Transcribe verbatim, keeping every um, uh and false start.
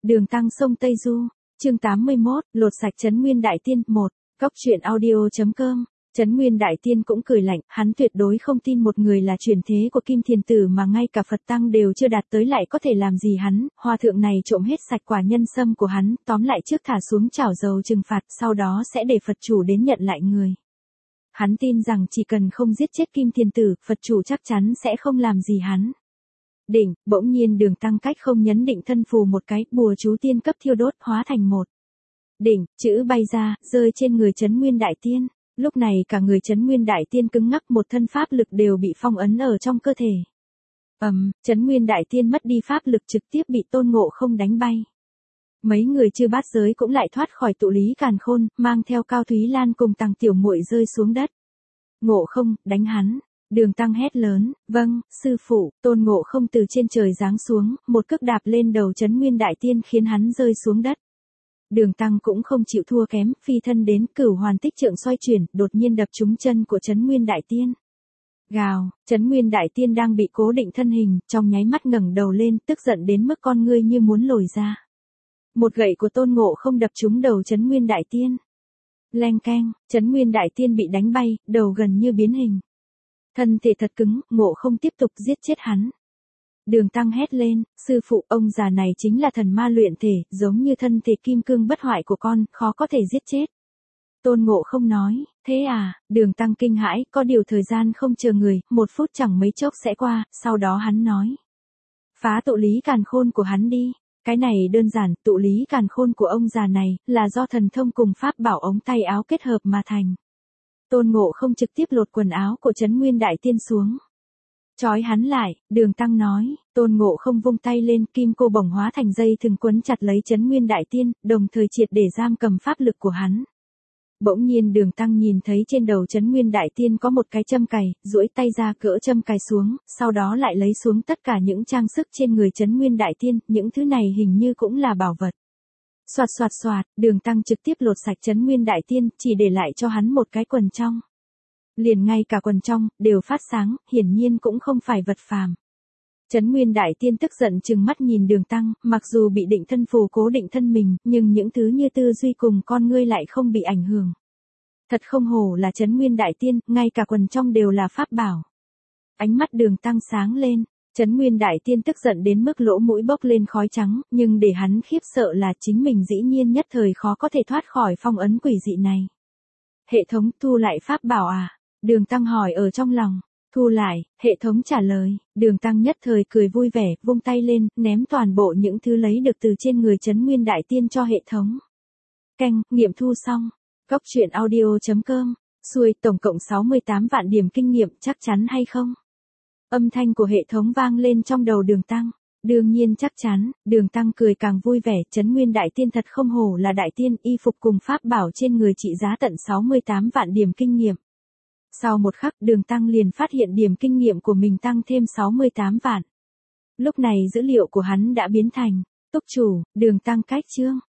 Đường Tăng sông Tây Du, chương tám mươi mốt, lột sạch Trấn Nguyên Đại Tiên, một, Cóc truyện audio chấm com. Trấn Nguyên Đại Tiên cũng cười lạnh, hắn tuyệt đối không tin một người là truyền thế của Kim Thiền Tử mà ngay cả Phật Tăng đều chưa đạt tới lại có thể làm gì hắn, hòa thượng này trộm hết sạch quả nhân sâm của hắn, tóm lại trước thả xuống chảo dầu trừng phạt, sau đó sẽ để Phật chủ đến nhận lại người. Hắn tin rằng chỉ cần không giết chết Kim Thiền Tử, Phật chủ chắc chắn sẽ không làm gì hắn. Đỉnh, bỗng nhiên Đường Tăng cách không nhấn định thân phù một cái, bùa chú tiên cấp thiêu đốt hóa thành một. Đỉnh, chữ bay ra, rơi trên người Trấn Nguyên Đại Tiên. Lúc này cả người Trấn Nguyên Đại Tiên cứng ngắc, một thân pháp lực đều bị phong ấn ở trong cơ thể. Ầm, um, Trấn Nguyên Đại Tiên mất đi pháp lực trực tiếp bị Tôn Ngộ Không đánh bay. Mấy người chư bát giới cũng lại thoát khỏi tụ lý càn khôn, mang theo Cao Thúy Lan cùng Tằng Tiểu Muội rơi xuống đất. Ngộ Không, đánh hắn. Đường Tăng hét lớn, vâng, sư phụ. Tôn Ngộ Không từ trên trời giáng xuống, một cước đạp lên đầu Trấn Nguyên Đại Tiên khiến hắn rơi xuống đất. Đường Tăng cũng không chịu thua kém, phi thân đến Cửu Hoàn Tích Trượng xoay chuyển, đột nhiên đập trúng chân của Trấn Nguyên Đại Tiên. Gào, Trấn Nguyên Đại Tiên đang bị cố định thân hình, trong nháy mắt ngẩng đầu lên, tức giận đến mức con ngươi như muốn lồi ra. Một gậy của Tôn Ngộ Không đập trúng đầu Trấn Nguyên Đại Tiên. Leng keng, Trấn Nguyên Đại Tiên bị đánh bay, đầu gần như biến hình. Thân thể thật cứng, Ngộ Không tiếp tục giết chết hắn. Đường Tăng hét lên, sư phụ, ông già này chính là thần ma luyện thể, giống như thân thể kim cương bất hoại của con, khó có thể giết chết. Tôn Ngộ Không nói, thế à, Đường Tăng kinh hãi, có điều thời gian không chờ người, một phút chẳng mấy chốc sẽ qua, sau đó hắn nói. Phá tụ lý càn khôn của hắn đi, cái này đơn giản, tụ lý càn khôn của ông già này, là do thần thông cùng pháp bảo ống tay áo kết hợp mà thành. Tôn Ngộ Không trực tiếp lột quần áo của Trấn Nguyên Đại Tiên xuống. Chói hắn lại, Đường Tăng nói, Tôn Ngộ Không vung tay lên, kim cô bổng hóa thành dây thừng quấn chặt lấy Trấn Nguyên Đại Tiên, đồng thời triệt để giam cầm pháp lực của hắn. Bỗng nhiên Đường Tăng nhìn thấy trên đầu Trấn Nguyên Đại Tiên có một cái châm cài, duỗi tay ra cỡ châm cài xuống, sau đó lại lấy xuống tất cả những trang sức trên người Trấn Nguyên Đại Tiên, những thứ này hình như cũng là bảo vật. Soạt soạt soạt, Đường Tăng trực tiếp lột sạch Trấn Nguyên Đại Tiên, chỉ để lại cho hắn một cái quần trong. Liền ngay cả quần trong, đều phát sáng, hiển nhiên cũng không phải vật phàm. Trấn Nguyên Đại Tiên tức giận trừng mắt nhìn Đường Tăng, mặc dù bị định thân phù cố định thân mình, nhưng những thứ như tư duy cùng con ngươi lại không bị ảnh hưởng. Thật không hổ là Trấn Nguyên Đại Tiên, ngay cả quần trong đều là pháp bảo. Ánh mắt Đường Tăng sáng lên, Trấn Nguyên Đại Tiên tức giận đến mức lỗ mũi bốc lên khói trắng, nhưng để hắn khiếp sợ là chính mình dĩ nhiên nhất thời khó có thể thoát khỏi phong ấn quỷ dị này. Hệ thống thu lại pháp bảo à? Đường Tăng hỏi ở trong lòng. Thu lại, hệ thống trả lời. Đường Tăng nhất thời cười vui vẻ, vung tay lên, ném toàn bộ những thứ lấy được từ trên người Trấn Nguyên Đại Tiên cho hệ thống. Canh, nghiệm thu xong. Cóc truyện audio chấm com. Xuôi, tổng cộng sáu mươi tám vạn điểm kinh nghiệm, chắc chắn hay không? Âm thanh của hệ thống vang lên trong đầu Đường Tăng. Đương nhiên chắc chắn, Đường Tăng cười càng vui vẻ, Trấn Nguyên Đại Tiên thật không hổ là Đại Tiên, y phục cùng pháp bảo trên người trị giá tận sáu mươi tám vạn điểm kinh nghiệm. Sau một khắc, Đường Tăng liền phát hiện điểm kinh nghiệm của mình tăng thêm sáu mươi tám vạn. Lúc này dữ liệu của hắn đã biến thành, túc chủ, Đường Tăng cách chương.